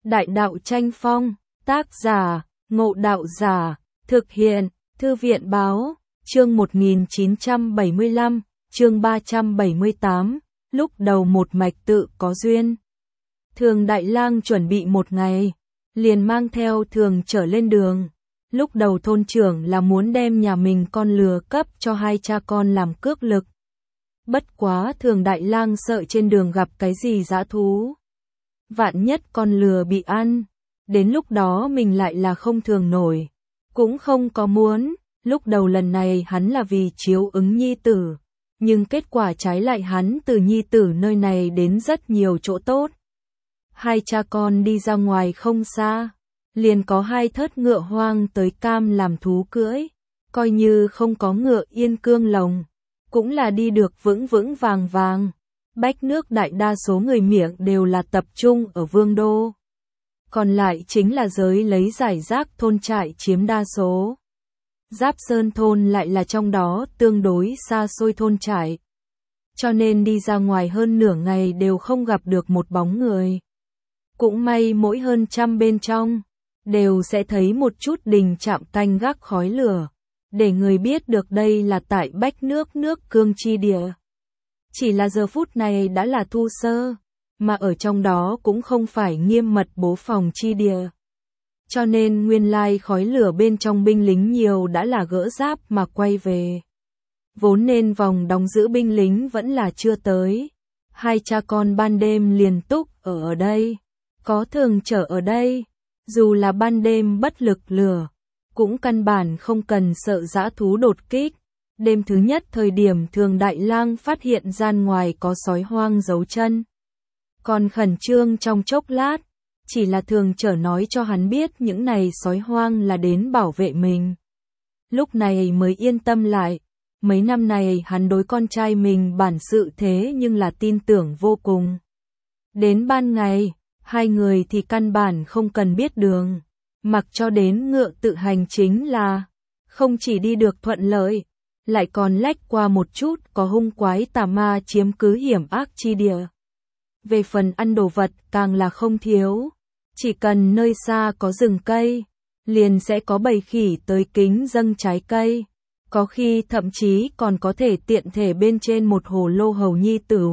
Đại đạo tranh phong, tác giả, Ngộ Đạo Giả, thực hiện, Thư viện báo, chương 1975, chương 378, lúc đầu một mạch tự có duyên. Thường Đại Lang chuẩn bị một ngày, liền mang theo Thường trở lên đường. Lúc đầu thôn trưởng là muốn đem nhà mình con lừa cấp cho hai cha con làm cước lực. Bất quá Thường Đại Lang sợ trên đường gặp cái gì dã thú. Vạn nhất con lừa bị ăn, đến lúc đó mình lại là không thường nổi. Cũng không có muốn, lúc đầu lần này hắn là vì chiếu ứng nhi tử. Nhưng kết quả trái lại hắn từ nhi tử nơi này đến rất nhiều chỗ tốt. Hai cha con đi ra ngoài không xa, liền có hai thớt ngựa hoang tới cam làm thú cưỡi, coi như không có ngựa yên cương lồng, cũng là đi được vững vững vàng vàng. Bách nước đại đa số người miệng đều là tập trung ở Vương Đô. Còn lại chính là giới lấy giải rác thôn trại chiếm đa số. Giáp Sơn thôn lại là trong đó tương đối xa xôi thôn trại. Cho nên đi ra ngoài hơn nửa ngày đều không gặp được một bóng người. Cũng may mỗi hơn trăm bên trong, đều sẽ thấy một chút đình chạm canh gác khói lửa, để người biết được đây là tại Bách nước cương chi địa. Chỉ là giờ phút này đã là thu sơ, mà ở trong đó cũng không phải nghiêm mật bố phòng chi địa. Cho nên nguyên lai khói lửa bên trong binh lính nhiều đã là gỡ giáp mà quay về. Vốn nên vòng đóng giữ binh lính vẫn là chưa tới. Hai cha con ban đêm liền túc ở đây. Có Thường trở ở đây, dù là ban đêm bất lực lửa, cũng căn bản không cần sợ dã thú đột kích. Đêm thứ nhất thời điểm Thường Đại Lang phát hiện gian ngoài có sói hoang giấu chân. Còn khẩn trương trong chốc lát, chỉ là Thường trở nói cho hắn biết những này sói hoang là đến bảo vệ mình. Lúc này mới yên tâm lại, mấy năm này hắn đối con trai mình bản sự thế nhưng là tin tưởng vô cùng. Đến ban ngày, hai người thì căn bản không cần biết đường, mặc cho đến ngựa tự hành chính là, không chỉ đi được thuận lợi, lại còn lách qua một chút có hung quái tà ma chiếm cứ hiểm ác chi địa. Về phần ăn đồ vật càng là không thiếu, chỉ cần nơi xa có rừng cây, liền sẽ có bầy khỉ tới kính dâng trái cây, có khi thậm chí còn có thể tiện thể bên trên một hồ lô hầu nhi tử.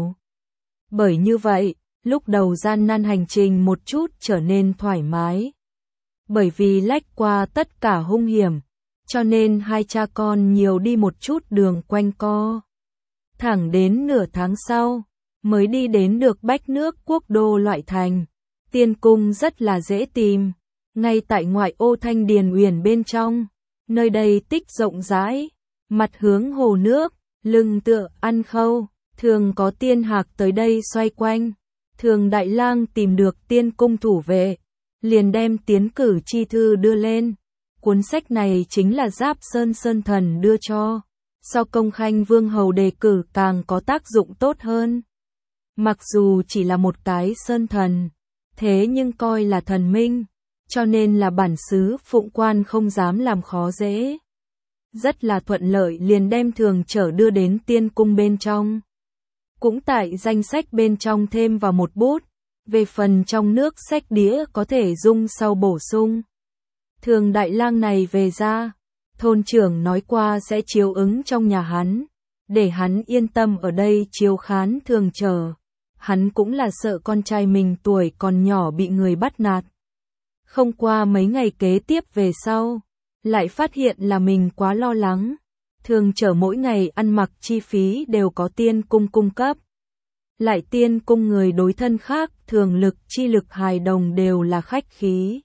Bởi như vậy, lúc đầu gian nan hành trình một chút trở nên thoải mái. Bởi vì lách qua tất cả hung hiểm, cho nên hai cha con nhiều đi một chút đường quanh co. Thẳng đến nửa tháng sau, mới đi đến được Bách nước quốc đô loại thành. Tiên cung rất là dễ tìm, ngay tại ngoại ô Thanh Điền Uyển bên trong. Nơi đây tích rộng rãi, mặt hướng hồ nước, lưng tựa ăn khâu, thường có tiên hạc tới đây xoay quanh. Thường Đại Lang tìm được tiên cung thủ vệ, liền đem tiến cử chi thư đưa lên. Cuốn sách này chính là Giáp Sơn Sơn Thần đưa cho, so Công Khanh Vương Hầu đề cử càng có tác dụng tốt hơn. Mặc dù chỉ là một cái Sơn Thần, thế nhưng coi là thần minh, cho nên là bản xứ Phụng Quan không dám làm khó dễ. Rất là thuận lợi liền đem Thường trở đưa đến tiên cung bên trong. Cũng tại danh sách bên trong thêm vào một bút, về phần trong nước sách đĩa có thể dung sau bổ sung. Thường Đại Lang này về ra, thôn trưởng nói qua sẽ chiếu ứng trong nhà hắn, để hắn yên tâm ở đây chiếu khán Thường trở. Hắn cũng là sợ con trai mình tuổi còn nhỏ bị người bắt nạt. Không qua mấy ngày kế tiếp về sau, lại phát hiện là mình quá lo lắng. Thường trở mỗi ngày ăn mặc chi phí đều có tiên cung cung cấp. Lại tiên cung người đối thân khác, thường lực chi lực hài đồng đều là khách khí.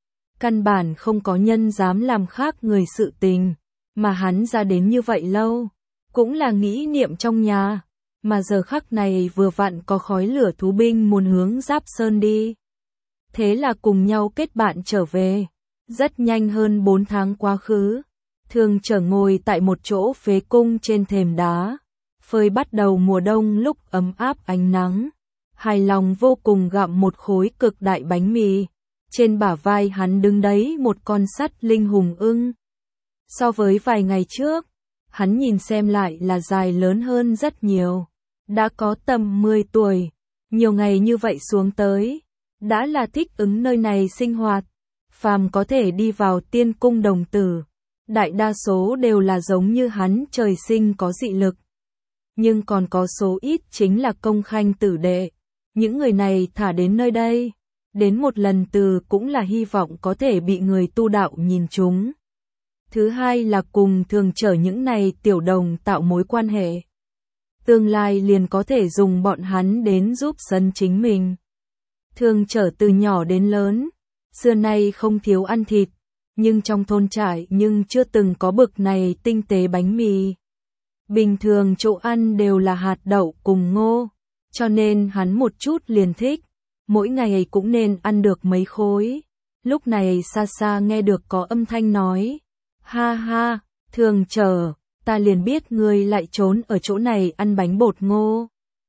Căn bản không có nhân dám làm khác người sự tình, mà hắn ra đến như vậy lâu, cũng là nghĩ niệm trong nhà, mà giờ khắc này vừa vặn có khói lửa thú binh muốn hướng Giáp Sơn đi. Thế là cùng nhau kết bạn trở về, rất nhanh hơn 4 tháng quá khứ, Thường trở ngồi tại một chỗ phế cung trên thềm đá, phơi bắt đầu mùa đông lúc ấm áp ánh nắng, hài lòng vô cùng gặm một khối cực đại bánh mì. Trên bả vai hắn đứng đấy một con sắt linh hùng ưng. So với vài ngày trước, hắn nhìn xem lại là dài lớn hơn rất nhiều. Đã có tầm 10 tuổi, nhiều ngày như vậy xuống tới, đã là thích ứng nơi này sinh hoạt. Phàm có thể đi vào tiên cung đồng tử, đại đa số đều là giống như hắn trời sinh có dị lực. Nhưng còn có số ít chính là công khanh tử đệ. Những người này thả đến nơi đây, đến một lần từ cũng là hy vọng có thể bị người tu đạo nhìn chúng. Thứ hai là cùng thường chở những này tiểu đồng tạo mối quan hệ. Tương lai liền có thể dùng bọn hắn đến giúp sân chính mình. Thường chở từ nhỏ đến lớn, xưa nay không thiếu ăn thịt, nhưng trong thôn trại nhưng chưa từng có bực này tinh tế bánh mì. Bình thường chỗ ăn đều là hạt đậu cùng ngô, cho nên hắn một chút liền thích, mỗi ngày cũng nên ăn được mấy khối. Lúc này xa xa nghe được có âm thanh nói, ha ha, thường chở, ta liền biết ngươi lại trốn ở chỗ này ăn bánh bột ngô.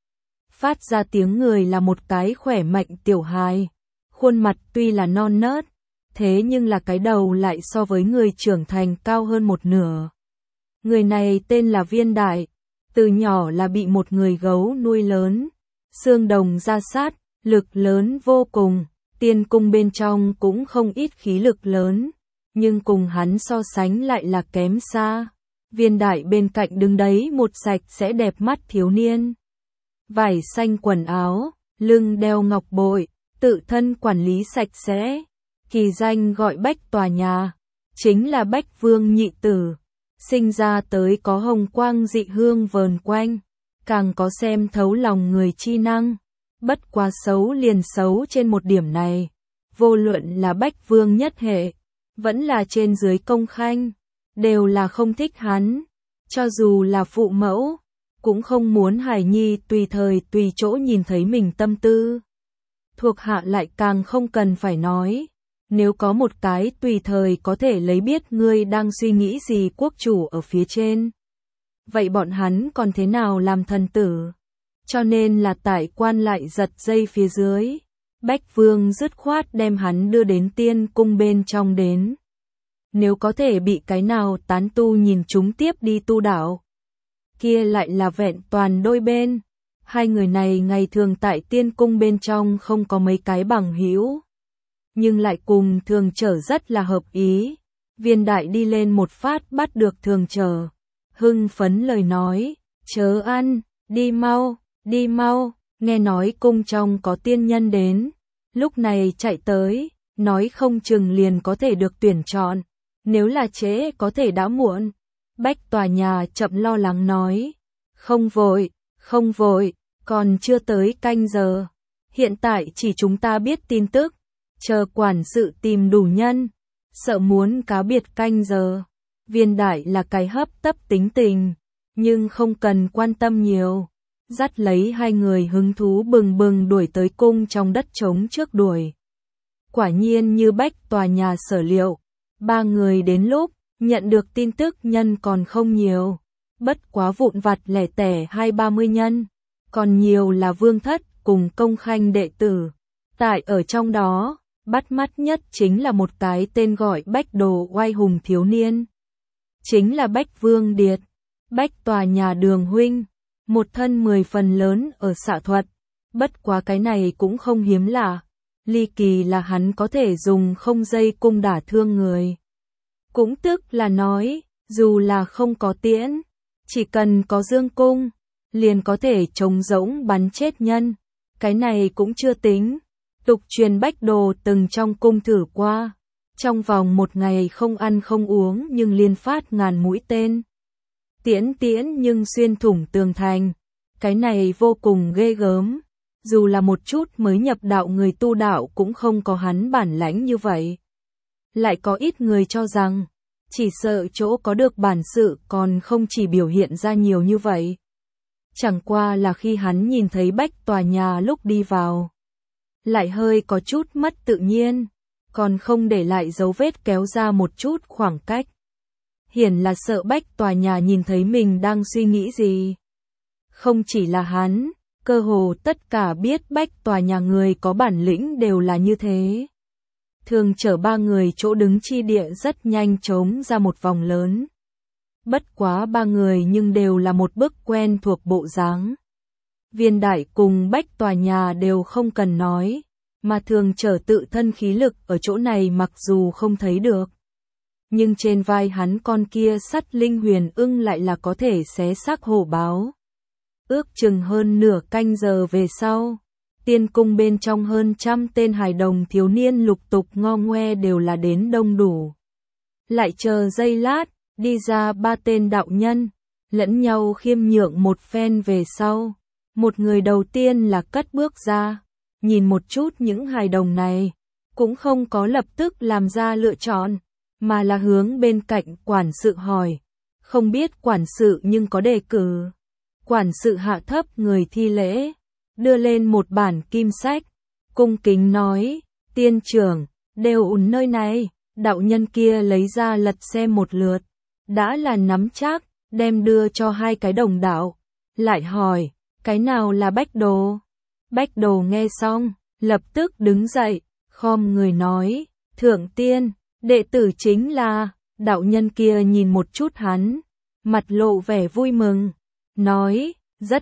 Phát ra tiếng người là một cái khỏe mạnh tiểu hài, khuôn mặt tuy là non nớt, thế nhưng là cái đầu lại so với người trưởng thành cao hơn một nửa. Người này tên là Viên Đại, từ nhỏ là bị một người gấu nuôi lớn, xương đồng ra sát, lực lớn vô cùng, tiên cung bên trong cũng không ít khí lực lớn, nhưng cùng hắn so sánh lại là kém xa. Viên Đại bên cạnh đứng đấy một sạch sẽ đẹp mắt thiếu niên. Vải xanh quần áo, lưng đeo ngọc bội, tự thân quản lý sạch sẽ, kỳ danh gọi Bách Tòa Nhà, chính là Bách Vương nhị tử. Sinh ra tới có hồng quang dị hương vờn quanh, càng có xem thấu lòng người chi năng. Bất quá xấu liền xấu trên một điểm này, vô luận là Bách Vương nhất hệ, vẫn là trên dưới công khanh, đều là không thích hắn. Cho dù là phụ mẫu, cũng không muốn hài nhi tùy thời tùy chỗ nhìn thấy mình tâm tư. Thuộc hạ lại càng không cần phải nói. Nếu có một cái tùy thời có thể lấy biết ngươi đang suy nghĩ gì quốc chủ ở phía trên, vậy bọn hắn còn thế nào làm thần tử? Cho nên là tại quan lại giật dây phía dưới, Bách Vương dứt khoát đem hắn đưa đến tiên cung bên trong đến. Nếu có thể bị cái nào tán tu nhìn chúng tiếp đi tu đạo, kia lại là vẹn toàn đôi bên. Hai người này ngày thường tại tiên cung bên trong không có mấy cái bằng hữu, nhưng lại cùng thường chở rất là hợp ý. Viên Đại đi lên một phát bắt được thường chở, hưng phấn lời nói, chớ ăn, đi mau, nghe nói cung trong có tiên nhân đến, lúc này chạy tới, nói không chừng liền có thể được tuyển chọn, nếu là trễ có thể đã muộn. Bách Tòa Nhà chậm lo lắng nói, không vội, còn chưa tới canh giờ, hiện tại chỉ chúng ta biết tin tức, chờ quản sự tìm đủ nhân, sợ muốn cá biệt canh giờ. Viên Đại là cái hấp tấp tính tình, nhưng không cần quan tâm nhiều, dắt lấy hai người hứng thú bừng bừng đuổi tới cung trong đất trống trước đuổi. Quả nhiên như Bách Tòa Nhà sở liệu, ba người đến lúc nhận được tin tức nhân còn không nhiều, bất quá vụn vặt lẻ tẻ 20-30 nhân, còn nhiều là vương thất cùng công khanh đệ tử. Tại ở trong đó, bắt mắt nhất chính là một cái tên gọi Bách Đồ oai hùng thiếu niên. Chính là Bách Vương Điệt, Bách Tòa Nhà đường huynh, một thân 10 phần lớn ở xạ thuật, bất quá cái này cũng không hiếm lạ, ly kỳ là hắn có thể dùng không dây cung đả thương người. Cũng tức là nói, dù là không có tiễn, chỉ cần có dương cung, liền có thể trống rỗng bắn chết nhân, cái này cũng chưa tính. Tục truyền Bách Đồ từng trong cung thử qua, trong vòng một ngày không ăn không uống nhưng liên phát ngàn mũi tên. Tiễn nhưng xuyên thủng tường thành, cái này vô cùng ghê gớm, dù là một chút mới nhập đạo người tu đạo cũng không có hắn bản lãnh như vậy. Lại có ít người cho rằng, chỉ sợ chỗ có được bản sự còn không chỉ biểu hiện ra nhiều như vậy. Chẳng qua là khi hắn nhìn thấy Bách Tòa Nhà lúc đi vào, lại hơi có chút mất tự nhiên, còn không để lại dấu vết kéo ra một chút khoảng cách. Hiển là sợ Bách Tòa Nhà nhìn thấy mình đang suy nghĩ gì. Không chỉ là hắn, cơ hồ tất cả biết Bách Tòa Nhà người có bản lĩnh đều là như thế. Thường chở ba người chỗ đứng chi địa rất nhanh trống ra một vòng lớn. Bất quá ba người nhưng đều là một bức quen thuộc bộ dáng. Viên Đại cùng Bách Tòa Nhà đều không cần nói, mà thường trở tự thân khí lực ở chỗ này mặc dù không thấy được. Nhưng trên vai hắn con kia sắt linh huyền ưng lại là có thể xé xác hổ báo. Ước chừng hơn nửa canh giờ về sau, tiên cung bên trong hơn 100 tên hài đồng thiếu niên lục tục ngo ngoe đều là đến đông đủ. Lại chờ giây lát, đi ra 3 tên đạo nhân, lẫn nhau khiêm nhượng một phen về sau. Một người đầu tiên là cất bước ra, nhìn một chút những hài đồng này, cũng không có lập tức làm ra lựa chọn, mà là hướng bên cạnh quản sự hỏi, không biết quản sự nhưng có đề cử. Quản sự hạ thấp người thi lễ, đưa lên một bản kim sách, cung kính nói, tiên trưởng, đều ổn nơi này. Đạo nhân kia lấy ra lật xem một lượt, đã là nắm chắc, đem đưa cho 2 cái đồng đạo, lại hỏi, cái nào là Bách Đồ? Bách Đồ nghe xong, lập tức đứng dậy, khom người nói, thượng tiên, đệ tử chính là. Đạo nhân kia nhìn một chút hắn, mặt lộ vẻ vui mừng, nói, rất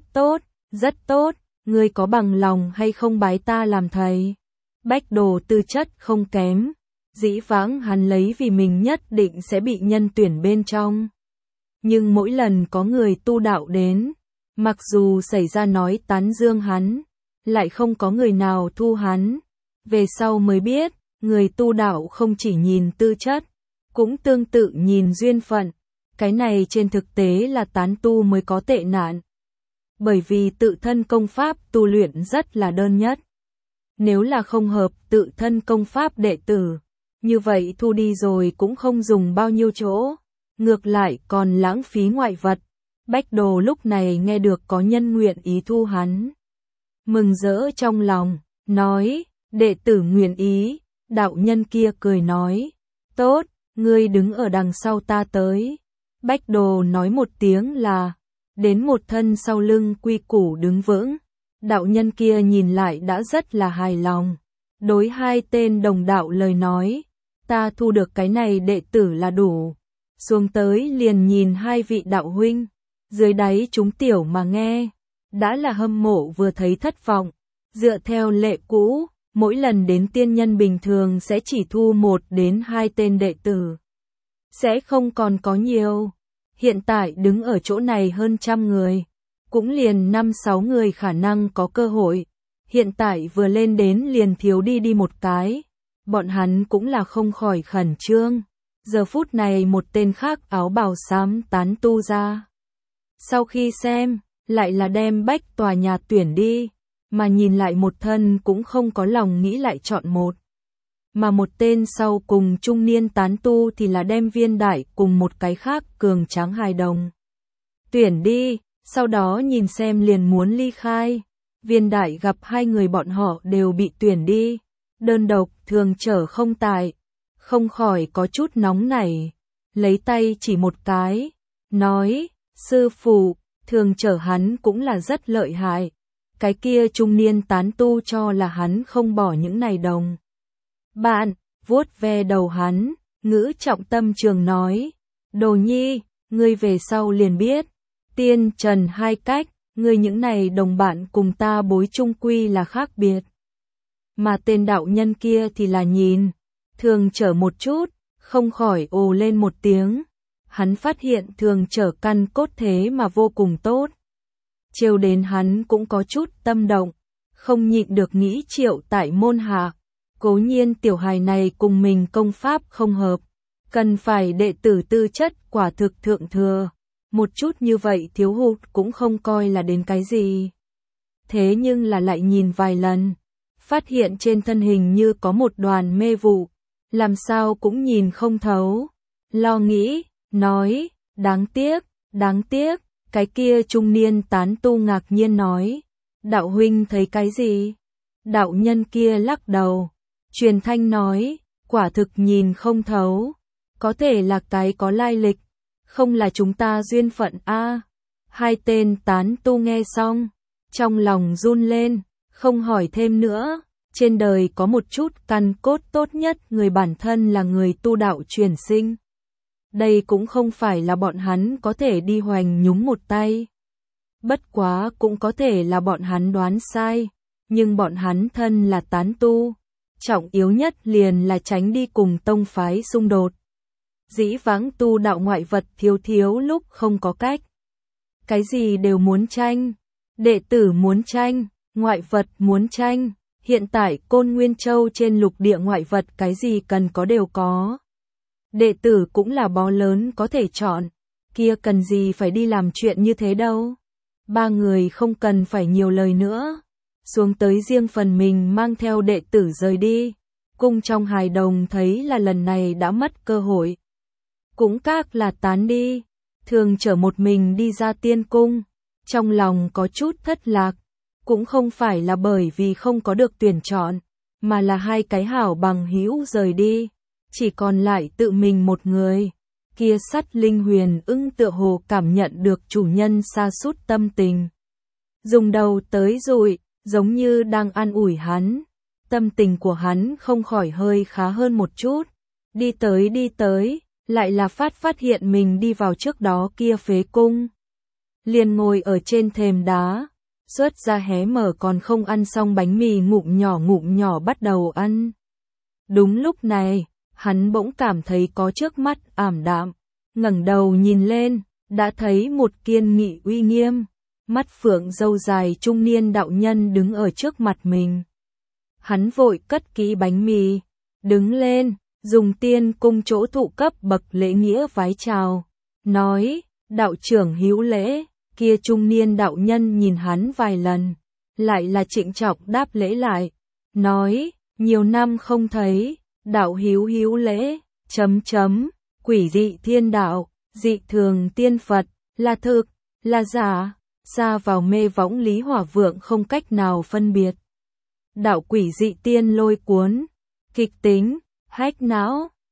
tốt, ngươi có bằng lòng hay không bái ta làm thầy? Bách Đồ tư chất không kém, dĩ vãng hắn lấy vì mình nhất định sẽ bị nhân tuyển bên trong. Nhưng mỗi lần có người tu đạo đến, mặc dù xảy ra nói tán dương hắn, lại không có người nào thu hắn. Về sau mới biết, người tu đạo không chỉ nhìn tư chất, cũng tương tự nhìn duyên phận. Cái này trên thực tế là tán tu mới có tệ nạn. Bởi vì tự thân công pháp tu luyện rất là đơn nhất. Nếu là không hợp tự thân công pháp đệ tử, như vậy thu đi rồi cũng không dùng bao nhiêu chỗ, ngược lại còn lãng phí ngoại vật. Bách Đồ lúc này nghe được có nhân nguyện ý thu hắn, mừng rỡ trong lòng, nói, đệ tử nguyện ý. Đạo nhân kia cười nói, tốt, ngươi đứng ở đằng sau ta tới. Bách Đồ nói một tiếng là, đến một thân sau lưng quy củ đứng vững. Đạo nhân kia nhìn lại đã rất là hài lòng, đối 2 tên đồng đạo lời nói, ta thu được cái này đệ tử là đủ. Xuống tới liền nhìn 2 vị đạo huynh, dưới đáy chúng tiểu mà nghe, đã là hâm mộ vừa thấy thất vọng. Dựa theo lệ cũ, mỗi lần đến tiên nhân bình thường sẽ chỉ thu 1 đến 2 tên đệ tử, sẽ không còn có nhiều. Hiện tại đứng ở chỗ này hơn 100 người, cũng liền 5-6 người khả năng có cơ hội. Hiện tại vừa lên đến liền thiếu đi một cái, bọn hắn cũng là không khỏi khẩn trương. Giờ phút này một tên khác áo bào xám tán tu ra. Sau khi xem, lại là đem Bách tòa nhà tuyển đi, mà nhìn lại một thân cũng không có lòng nghĩ lại chọn một. Mà một tên sau cùng trung niên tán tu thì là đem Viên Đại cùng một cái khác cường tráng hài đồng tuyển đi, sau đó nhìn xem liền muốn ly khai. Viên Đại gặp 2 người bọn họ đều bị tuyển đi, đơn độc thường trở không tại, không khỏi có chút nóng nảy, lấy tay chỉ một cái, nói, sư phụ, thường trở hắn cũng là rất lợi hại. Cái kia trung niên tán tu cho là hắn không bỏ những này đồng. Bạn, vuốt ve đầu hắn, ngữ trọng tâm trường nói, Đồ Nhi, ngươi về sau liền biết, tiên trần 2 cách, ngươi những này đồng bạn cùng ta bối chung quy là khác biệt. Mà tên đạo nhân kia thì là nhìn, thường trở một chút, không khỏi ồ lên một tiếng. Hắn phát hiện thường trở căn cốt thế mà vô cùng tốt. Trêu đến hắn cũng có chút tâm động, không nhịn được nghĩ Triệu tại môn hạ. Cố nhiên tiểu hài này cùng mình công pháp không hợp, cần phải đệ tử tư chất quả thực thượng thừa. Một chút như vậy thiếu hụt cũng không coi là đến cái gì. Thế nhưng là lại nhìn vài lần, phát hiện trên thân hình như có một đoàn mê vụ, làm sao cũng nhìn không thấu. Lo nghĩ, nói, đáng tiếc, cái kia trung niên tán tu ngạc nhiên nói, đạo huynh thấy cái gì? Đạo nhân kia lắc đầu, truyền thanh nói, quả thực nhìn không thấu, có thể là cái có lai lịch, không là chúng ta duyên phận a. 2 tên tán tu nghe xong, trong lòng run lên, không hỏi thêm nữa. Trên đời có một chút căn cốt tốt nhất, người bản thân là người tu đạo truyền sinh. Đây cũng không phải là bọn hắn có thể đi hoành nhúng một tay. Bất quá cũng có thể là bọn hắn đoán sai, nhưng bọn hắn thân là tán tu, trọng yếu nhất liền là tránh đi cùng tông phái xung đột. Dĩ vãng tu đạo ngoại vật thiếu lúc không có cách. Cái gì đều muốn tranh, đệ tử muốn tranh, ngoại vật muốn tranh, hiện tại Côn Nguyên Châu trên lục địa ngoại vật cái gì cần có đều có. Đệ tử cũng là bó lớn có thể chọn, kia cần gì phải đi làm chuyện như thế đâu. Ba người không cần phải nhiều lời nữa, xuống tới riêng phần mình mang theo đệ tử rời đi. Cung trong hài đồng thấy là lần này đã mất cơ hội, cũng các là tán đi, thường chở một mình đi ra tiên cung, trong lòng có chút thất lạc, cũng không phải là bởi vì không có được tuyển chọn, mà là hai cái hảo bằng hữu rời đi, chỉ còn lại tự mình một người. Kia Sắt Linh Huyền Ưng tựa hồ cảm nhận được chủ nhân sa sút tâm tình, dùng đầu tới dụi, giống như đang an ủi hắn. Tâm tình của hắn không khỏi hơi khá hơn một chút. Đi tới, lại là phát hiện mình đi vào trước đó kia phế cung. Liền ngồi ở trên thềm đá, xuất ra hé mở còn không ăn xong bánh mì ngụm nhỏ bắt đầu ăn. Đúng lúc này, hắn bỗng cảm thấy có trước mắt ảm đạm, ngẩng đầu nhìn lên, đã thấy một kiên nghị uy nghiêm, mắt phượng râu dài trung niên đạo nhân đứng ở trước mặt mình. Hắn vội cất kỹ bánh mì, đứng lên, dùng tiên cung chỗ thụ cấp bậc lễ nghĩa vái chào, nói, đạo trưởng hữu lễ. Kia trung niên đạo nhân nhìn hắn vài lần, lại là trịnh trọng đáp lễ lại, nói, nhiều năm không thấy, đạo hữu lễ, quỷ dị thiên đạo, dị thường tiên Phật, là thực, là giả, xa vào mê võng Lý Hỏa Vượng không cách nào phân biệt. Đạo quỷ dị tiên lôi cuốn, kịch tính, hách não,